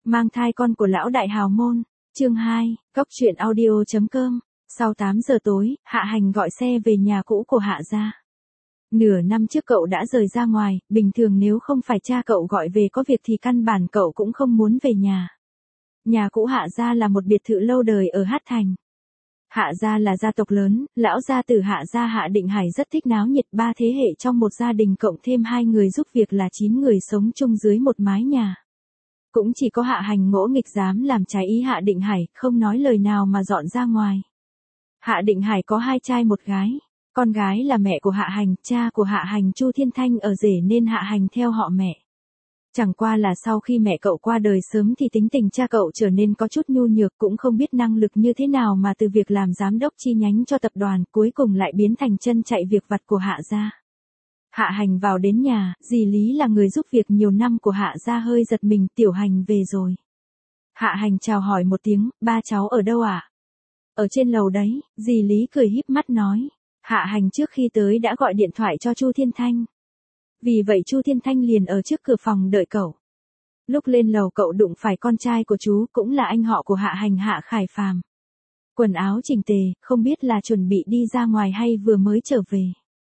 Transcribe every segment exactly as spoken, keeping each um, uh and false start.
Mang thai con của lão đại hào môn, chương hai, Cóc truyện audio chấm com. Sau tám giờ tối, Hạ Hành gọi xe về nhà cũ của Hạ gia. Nửa năm trước cậu đã rời ra ngoài, bình thường nếu không phải cha cậu gọi về có việc thì căn bản cậu cũng không muốn về nhà. Nhà cũ Hạ gia là một biệt thự lâu đời ở Hát Thành. Hạ gia là gia tộc lớn, lão gia tử Hạ gia Hạ Định Hải rất thích náo nhiệt, ba thế hệ trong một gia đình cộng thêm hai người giúp việc là chín người sống chung dưới một mái nhà. Cũng chỉ có Hạ Hành ngỗ nghịch dám làm trái ý Hạ Định Hải, không nói lời nào mà dọn ra ngoài. Hạ Định Hải có hai trai một gái. Con gái là mẹ của Hạ Hành, cha của Hạ Hành Chu Thiên Thanh ở rể nên Hạ Hành theo họ mẹ. Chẳng qua là sau khi mẹ cậu qua đời sớm thì tính tình cha cậu trở nên có chút nhu nhược, cũng không biết năng lực như thế nào mà từ việc làm giám đốc chi nhánh cho tập đoàn cuối cùng lại biến thành chân chạy việc vặt của Hạ gia. Hạ Hành vào đến nhà, dì Lý là người giúp việc nhiều năm của Hạ gia hơi giật mình, Tiểu Hành về rồi. Hạ Hành chào hỏi một tiếng, ba cháu ở đâu ạ? À? Ở trên lầu đấy, dì Lý cười híp mắt nói. Hạ Hành trước khi tới đã gọi điện thoại cho Chu Thiên Thanh. Vì vậy Chu Thiên Thanh liền ở trước cửa phòng đợi cậu. Lúc lên lầu cậu đụng phải con trai của chú, cũng là anh họ của Hạ Hành, Hạ Khải Phàm. Quần áo chỉnh tề, không biết là chuẩn bị đi ra ngoài hay vừa mới trở về.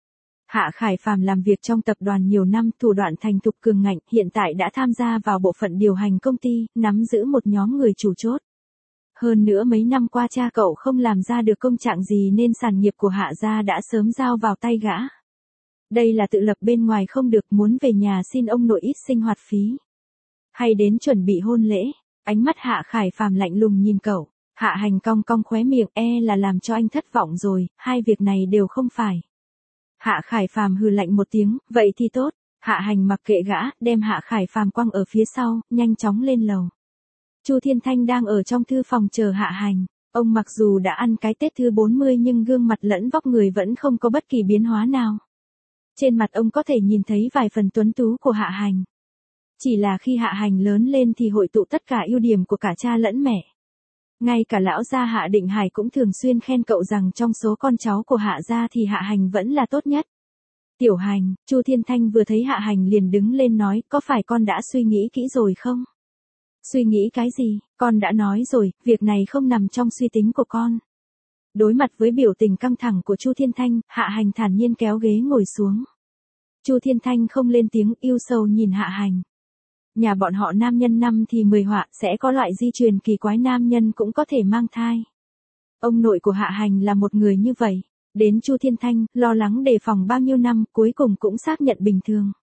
Hạ Khải Phàm làm việc trong tập đoàn nhiều năm, thủ đoạn thành thục cường ngạnh, hiện tại đã tham gia vào bộ phận điều hành công ty, nắm giữ một nhóm người chủ chốt. Hơn nữa mấy năm qua cha cậu không làm ra được công trạng gì nên sản nghiệp của Hạ gia đã sớm giao vào tay gã. Đây là tự lập bên ngoài không được, muốn về nhà xin ông nội ít sinh hoạt phí. Hay đến chuẩn bị hôn lễ. Ánh mắt Hạ Khải Phàm lạnh lùng nhìn cậu. Hạ Hành cong cong khóe miệng, e là làm cho anh thất vọng rồi, hai việc này đều không phải. Hạ Khải Phàm hừ lạnh một tiếng, vậy thì tốt. Hạ Hành mặc kệ gã, đem Hạ Khải Phàm quăng ở phía sau, nhanh chóng lên lầu. Chu Thiên Thanh đang ở trong thư phòng chờ Hạ Hành. Ông mặc dù đã ăn cái Tết thứ bốn mươi nhưng gương mặt lẫn vóc người vẫn không có bất kỳ biến hóa nào. Trên mặt ông có thể nhìn thấy vài phần tuấn tú của Hạ Hành. Chỉ là khi Hạ Hành lớn lên thì hội tụ tất cả ưu điểm của cả cha lẫn mẹ. Ngay cả lão gia Hạ Định Hải cũng thường xuyên khen cậu rằng trong số con cháu của Hạ gia thì Hạ Hành vẫn là tốt nhất. Tiểu Hành, Chu Thiên Thanh vừa thấy Hạ Hành liền đứng lên nói, có phải con đã suy nghĩ kỹ rồi không? Suy nghĩ cái gì, con đã nói rồi, việc này không nằm trong suy tính của con. Đối mặt với biểu tình căng thẳng của Chu Thiên Thanh, Hạ Hành thản nhiên kéo ghế ngồi xuống. Chu Thiên Thanh không lên tiếng, yêu sầu nhìn Hạ Hành. Nhà bọn họ nam nhân năm thì mười họa, sẽ có loại di truyền kỳ quái nam nhân cũng có thể mang thai. Ông nội của Hạ Hành là một người như vậy. Đến Chu Thiên Thanh, lo lắng đề phòng bao nhiêu năm, cuối cùng cũng xác nhận bình thường.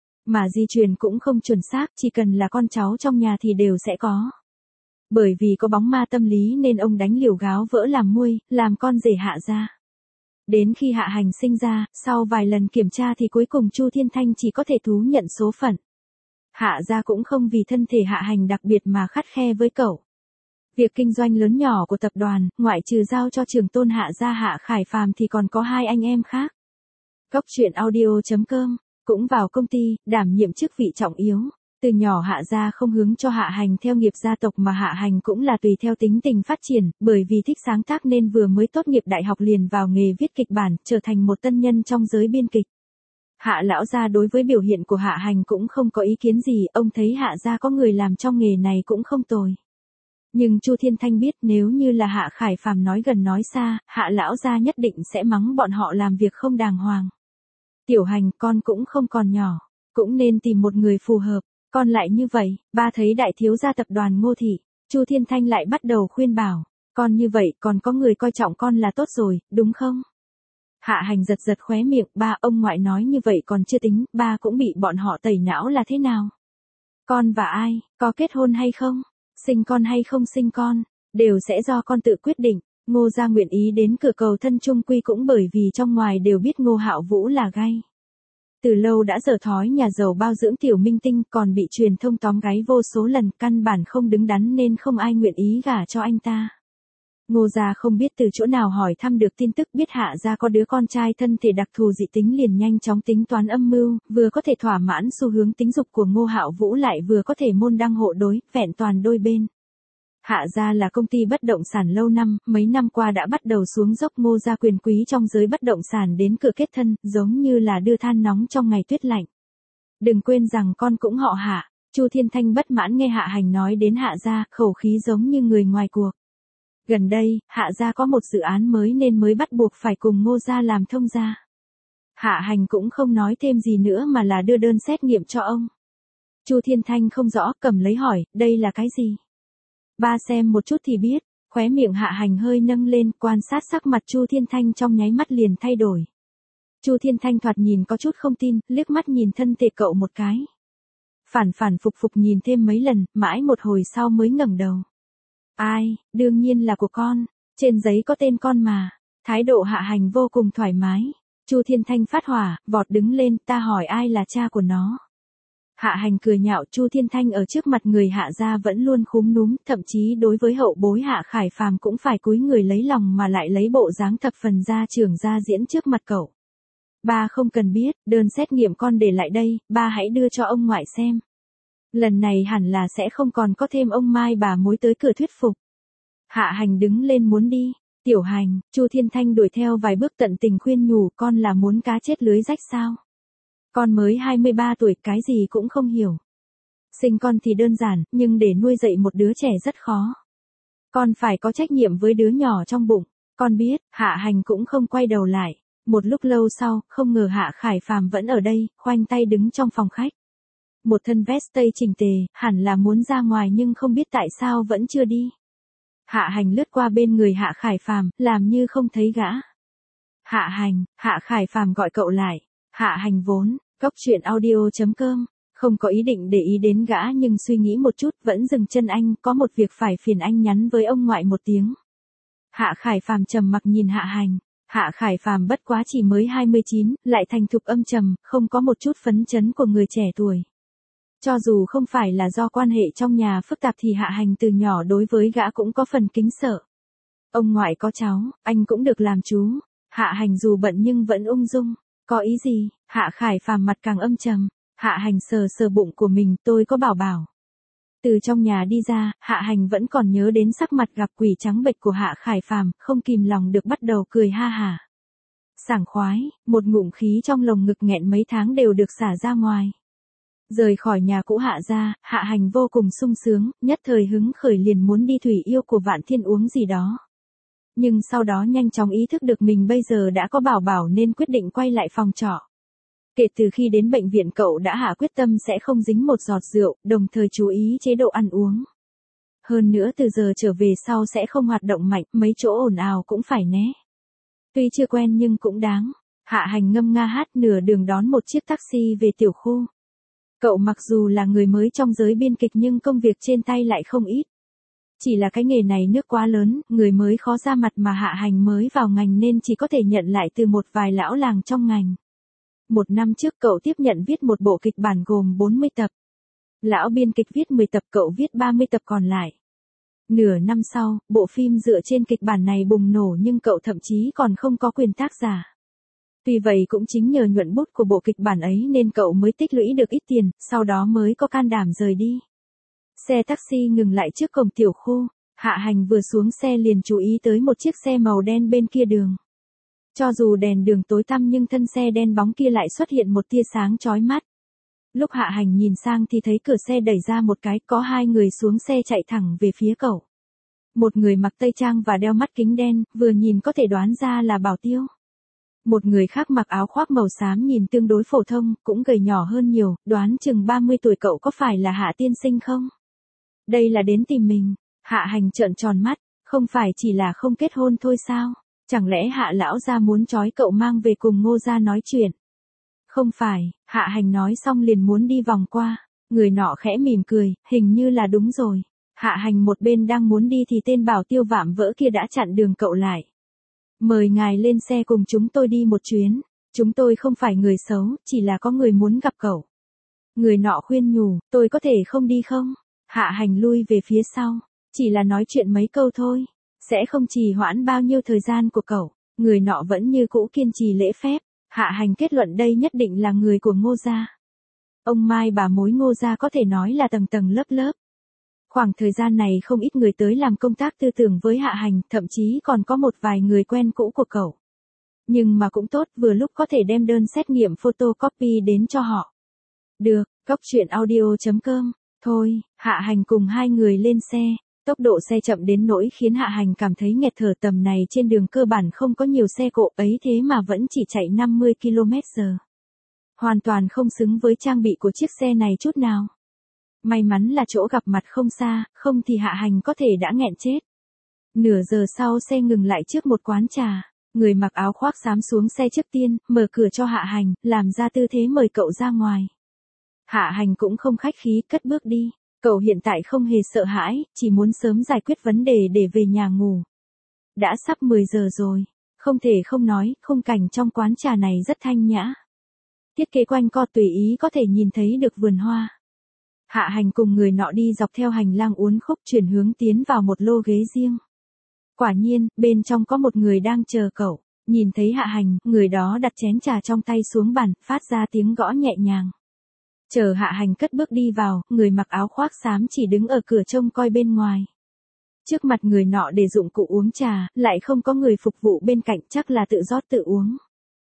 Mà di truyền cũng không chuẩn xác, chỉ cần là con cháu trong nhà thì đều sẽ có. Bởi vì có bóng ma tâm lý nên ông đánh liều gáo vỡ làm muôi, làm con rể Hạ gia. Đến khi Hạ Hành sinh ra, sau vài lần kiểm tra thì cuối cùng Chu Thiên Thanh chỉ có thể thú nhận số phận. Hạ gia cũng không vì thân thể Hạ Hành đặc biệt mà khắt khe với cậu. Việc kinh doanh lớn nhỏ của tập đoàn, ngoại trừ giao cho trưởng tôn Hạ gia Hạ Khải Phàm thì còn có hai anh em khác. Cóc truyện audio chấm com, cũng vào công ty, đảm nhiệm chức vị trọng yếu. Từ nhỏ Hạ gia không hướng cho Hạ Hành theo nghiệp gia tộc mà Hạ Hành cũng là tùy theo tính tình phát triển, bởi vì thích sáng tác nên vừa mới tốt nghiệp đại học liền vào nghề viết kịch bản, trở thành một tân nhân trong giới biên kịch. Hạ lão gia đối với biểu hiện của Hạ Hành cũng không có ý kiến gì, ông thấy Hạ gia có người làm trong nghề này cũng không tồi. Nhưng Chu Thiên Thanh biết nếu như là Hạ Khải Phàm nói gần nói xa, Hạ lão gia nhất định sẽ mắng bọn họ làm việc không đàng hoàng. Tiểu Hành, con cũng không còn nhỏ, cũng nên tìm một người phù hợp. Con lại như vậy, ba thấy đại thiếu gia tập đoàn Ngô Thị, Chu Thiên Thanh lại bắt đầu khuyên bảo, con như vậy còn có người coi trọng con là tốt rồi, đúng không? Hạ Hành giật giật khóe miệng, ba, ông ngoại nói như vậy còn chưa tính, ba cũng bị bọn họ tẩy não là thế nào? Con và ai, có kết hôn hay không, sinh con hay không sinh con, đều sẽ do con tự quyết định. Ngô gia nguyện ý đến cửa cầu thân chung quy cũng bởi vì trong ngoài đều biết Ngô Hạo Vũ là gay. Từ lâu đã dở thói nhà giàu bao dưỡng tiểu minh tinh, còn bị truyền thông tóm gáy vô số lần, căn bản không đứng đắn nên không ai nguyện ý gả cho anh ta. Ngô gia không biết từ chỗ nào hỏi thăm được tin tức, biết Hạ gia có đứa con trai thân thể đặc thù dị tính liền nhanh chóng tính toán âm mưu, vừa có thể thỏa mãn xu hướng tính dục của Ngô Hạo Vũ lại vừa có thể môn đăng hộ đối, vẹn toàn đôi bên. Hạ gia là công ty bất động sản lâu năm, mấy năm qua đã bắt đầu xuống dốc, Ngô gia quyền quý trong giới bất động sản đến cửa kết thân, giống như là đưa than nóng trong ngày tuyết lạnh. Đừng quên rằng con cũng họ Hạ. Chu Thiên Thanh bất mãn nghe Hạ Hành nói đến Hạ gia, khẩu khí giống như người ngoài cuộc. Gần đây, Hạ gia có một dự án mới nên mới bắt buộc phải cùng Ngô gia làm thông gia. Hạ Hành cũng không nói thêm gì nữa mà là đưa đơn xét nghiệm cho ông. Chu Thiên Thanh không rõ, cầm lấy hỏi, đây là cái gì? Ba xem một chút thì biết, khóe miệng Hạ Hành hơi nâng lên, quan sát sắc mặt Chu Thiên Thanh trong nháy mắt liền thay đổi. Chu Thiên Thanh thoạt nhìn có chút không tin, liếc mắt nhìn thân thể cậu một cái. Phản phản phục phục nhìn thêm mấy lần, mãi một hồi sau mới ngẩng đầu. Ai, đương nhiên là của con, trên giấy có tên con mà. Thái độ Hạ Hành vô cùng thoải mái. Chu Thiên Thanh phát hỏa, vọt đứng lên, ta hỏi ai là cha của nó. Hạ Hành cười nhạo, Chu Thiên Thanh ở trước mặt người Hạ gia vẫn luôn khúm núm, thậm chí đối với hậu bối Hạ Khải Phàm cũng phải cúi người lấy lòng mà lại lấy bộ dáng thập phần gia trưởng ra diễn trước mặt cậu. Ba không cần biết, đơn xét nghiệm con để lại đây, ba hãy đưa cho ông ngoại xem. Lần này hẳn là sẽ không còn có thêm ông Mai bà mối tới cửa thuyết phục. Hạ Hành đứng lên muốn đi. Tiểu Hành, Chu Thiên Thanh đuổi theo vài bước tận tình khuyên nhủ, con là muốn cá chết lưới rách sao? Con mới hai mươi ba tuổi, cái gì cũng không hiểu. Sinh con thì đơn giản, nhưng để nuôi dạy một đứa trẻ rất khó. Con phải có trách nhiệm với đứa nhỏ trong bụng. Con biết, Hạ Hành cũng không quay đầu lại. Một lúc lâu sau, không ngờ Hạ Khải Phàm vẫn ở đây, khoanh tay đứng trong phòng khách. Một thân vest tây chỉnh tề, hẳn là muốn ra ngoài nhưng không biết tại sao vẫn chưa đi. Hạ Hành lướt qua bên người Hạ Khải Phàm, làm như không thấy gã. Hạ Hành, Hạ Khải Phàm gọi cậu lại. Hạ Hành vốn, cốc truyện audio chấm com, không có ý định để ý đến gã nhưng suy nghĩ một chút vẫn dừng chân anh, có một việc phải phiền anh nhắn với ông ngoại một tiếng. Hạ Khải Phàm trầm mặc nhìn Hạ Hành. Hạ Khải Phàm bất quá chỉ mới hai mươi chín, lại thành thục âm trầm, không có một chút phấn chấn của người trẻ tuổi. Cho dù không phải là do quan hệ trong nhà phức tạp thì Hạ Hành từ nhỏ đối với gã cũng có phần kính sợ. Ông ngoại có cháu, anh cũng được làm chú. Hạ Hành dù bận nhưng vẫn ung dung. Có ý gì? Hạ Khải Phàm mặt càng âm trầm. Hạ Hành sờ sờ bụng của mình, tôi có bảo bảo. Từ trong nhà đi ra, Hạ Hành vẫn còn nhớ đến sắc mặt gặp quỷ trắng bệch của Hạ Khải Phàm, không kìm lòng được bắt đầu cười ha hả. Sảng khoái, một ngụm khí trong lồng ngực nghẹn mấy tháng đều được xả ra ngoài. Rời khỏi nhà cũ Hạ gia, Hạ Hành vô cùng sung sướng, nhất thời hứng khởi liền muốn đi thủy yêu của Vạn Thiên uống gì đó. Nhưng sau đó nhanh chóng ý thức được mình bây giờ đã có bảo bảo nên quyết định quay lại phòng trọ. Kể từ khi đến bệnh viện cậu đã hạ quyết tâm sẽ không dính một giọt rượu, đồng thời chú ý chế độ ăn uống. Hơn nữa từ giờ trở về sau sẽ không hoạt động mạnh, mấy chỗ ồn ào cũng phải né. Tuy chưa quen nhưng cũng đáng. Hạ Hành ngâm nga hát nửa đường đón một chiếc taxi về tiểu khu. Cậu mặc dù là người mới trong giới biên kịch nhưng công việc trên tay lại không ít. Chỉ là cái nghề này nước quá lớn, người mới khó ra mặt mà Hạ Hành mới vào ngành nên chỉ có thể nhận lại từ một vài lão làng trong ngành. Một năm trước cậu tiếp nhận viết một bộ kịch bản gồm bốn mươi tập. Lão biên kịch viết mười tập, cậu viết ba mươi tập còn lại. Nửa năm sau, bộ phim dựa trên kịch bản này bùng nổ nhưng cậu thậm chí còn không có quyền tác giả. Tuy vậy cũng chính nhờ nhuận bút của bộ kịch bản ấy nên cậu mới tích lũy được ít tiền, sau đó mới có can đảm rời đi. Xe taxi ngừng lại trước cổng tiểu khu, Hạ Hành vừa xuống xe liền chú ý tới một chiếc xe màu đen bên kia đường. Cho dù đèn đường tối tăm nhưng thân xe đen bóng kia lại xuất hiện một tia sáng chói mắt. Lúc Hạ Hành nhìn sang thì thấy cửa xe đẩy ra một cái, có hai người xuống xe chạy thẳng về phía cậu. Một người mặc tây trang và đeo mắt kính đen, vừa nhìn có thể đoán ra là Bảo Tiêu. Một người khác mặc áo khoác màu xám nhìn tương đối phổ thông, cũng gầy nhỏ hơn nhiều, đoán chừng ba mươi tuổi, cậu có phải là Hạ tiên sinh không? Đây là đến tìm mình. Hạ Hành trợn tròn mắt, không phải chỉ là không kết hôn thôi sao? Chẳng lẽ Hạ lão gia muốn trói cậu mang về cùng Ngô gia nói chuyện? Không phải, Hạ Hành nói xong liền muốn đi vòng qua. Người nọ khẽ mỉm cười, hình như là đúng rồi. Hạ Hành một bên đang muốn đi thì tên Bảo Tiêu vạm vỡ kia đã chặn đường cậu lại. Mời ngài lên xe cùng chúng tôi đi một chuyến. Chúng tôi không phải người xấu, chỉ là có người muốn gặp cậu. Người nọ khuyên nhủ, tôi có thể không đi không? Hạ Hành lui về phía sau. Chỉ là nói chuyện mấy câu thôi. Sẽ không trì hoãn bao nhiêu thời gian của cậu. Người nọ vẫn như cũ kiên trì lễ phép. Hạ Hành kết luận đây nhất định là người của Ngô gia. Ông Mai bà mối Ngô gia có thể nói là tầng tầng lớp lớp. Khoảng thời gian này không ít người tới làm công tác tư tưởng với Hạ Hành, thậm chí còn có một vài người quen cũ của cậu. Nhưng mà cũng tốt, vừa lúc có thể đem đơn xét nghiệm photocopy đến cho họ. Được, cốc truyện audio chấm com Thôi, Hạ Hành cùng hai người lên xe. Tốc độ xe chậm đến nỗi khiến Hạ Hành cảm thấy nghẹt thở, tầm này trên đường cơ bản không có nhiều xe cộ ấy thế mà vẫn chỉ chạy năm mươi ki lô mét giờ. Hoàn toàn không xứng với trang bị của chiếc xe này chút nào. May mắn là chỗ gặp mặt không xa, không thì Hạ Hành có thể đã nghẹn chết. Nửa giờ sau xe ngừng lại trước một quán trà. Người mặc áo khoác xám xuống xe trước tiên, mở cửa cho Hạ Hành, làm ra tư thế mời cậu ra ngoài. Hạ Hành cũng không khách khí, cất bước đi. Cậu hiện tại không hề sợ hãi, chỉ muốn sớm giải quyết vấn đề để về nhà ngủ. Đã sắp mười giờ rồi, không thể không nói, khung cảnh trong quán trà này rất thanh nhã. Thiết kế quanh co tùy ý có thể nhìn thấy được vườn hoa. Hạ Hành cùng người nọ đi dọc theo hành lang uốn khúc chuyển hướng tiến vào một lô ghế riêng. Quả nhiên, bên trong có một người đang chờ cậu. Nhìn thấy Hạ Hành, người đó đặt chén trà trong tay xuống bàn, phát ra tiếng gõ nhẹ nhàng. Chờ Hạ Hành cất bước đi vào, người mặc áo khoác xám chỉ đứng ở cửa trông coi bên ngoài. Trước mặt người nọ để dụng cụ uống trà, lại không có người phục vụ bên cạnh, chắc là tự rót tự uống.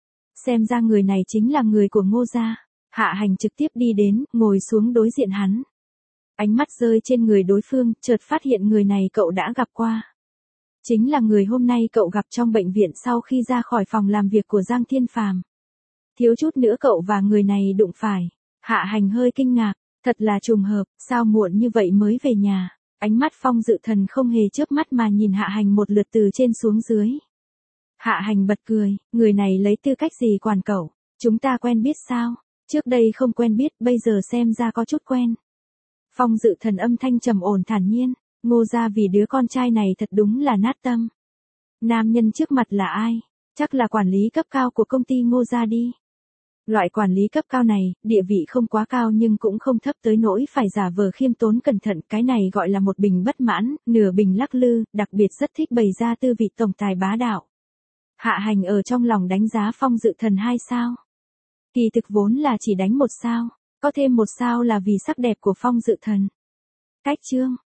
Xem ra người này chính là người của Ngô gia. Hạ Hành trực tiếp đi đến, ngồi xuống đối diện hắn. Ánh mắt rơi trên người đối phương, chợt phát hiện người này cậu đã gặp qua. Chính là người hôm nay cậu gặp trong bệnh viện sau khi ra khỏi phòng làm việc của Giang Thiên Phàm. Thiếu chút nữa cậu và người này đụng phải. Hạ Hành hơi kinh ngạc, thật là trùng hợp, sao muộn như vậy mới về nhà. Ánh mắt Phong Dự Thần không hề chớp mắt mà nhìn Hạ Hành một lượt từ trên xuống dưới. Hạ Hành bật cười, người này lấy tư cách gì quản cậu, chúng ta quen biết sao? Trước đây không quen biết, bây giờ xem ra có chút quen. Phong Dự Thần âm thanh trầm ổn thản nhiên, Ngô gia vì đứa con trai này thật đúng là nát tâm. Nam nhân trước mặt là ai? Chắc là quản lý cấp cao của công ty Ngô gia đi. Loại quản lý cấp cao này, địa vị không quá cao nhưng cũng không thấp tới nỗi phải giả vờ khiêm tốn cẩn thận, cái này gọi là một bình bất mãn, nửa bình lắc lư, đặc biệt rất thích bày ra tư vị tổng tài bá đạo. Hạ Hành ở trong lòng đánh giá Phong Dự Thần hai sao. Kỳ thực vốn là chỉ đánh một sao, có thêm một sao là vì sắc đẹp của Phong Dự Thần. Cách chương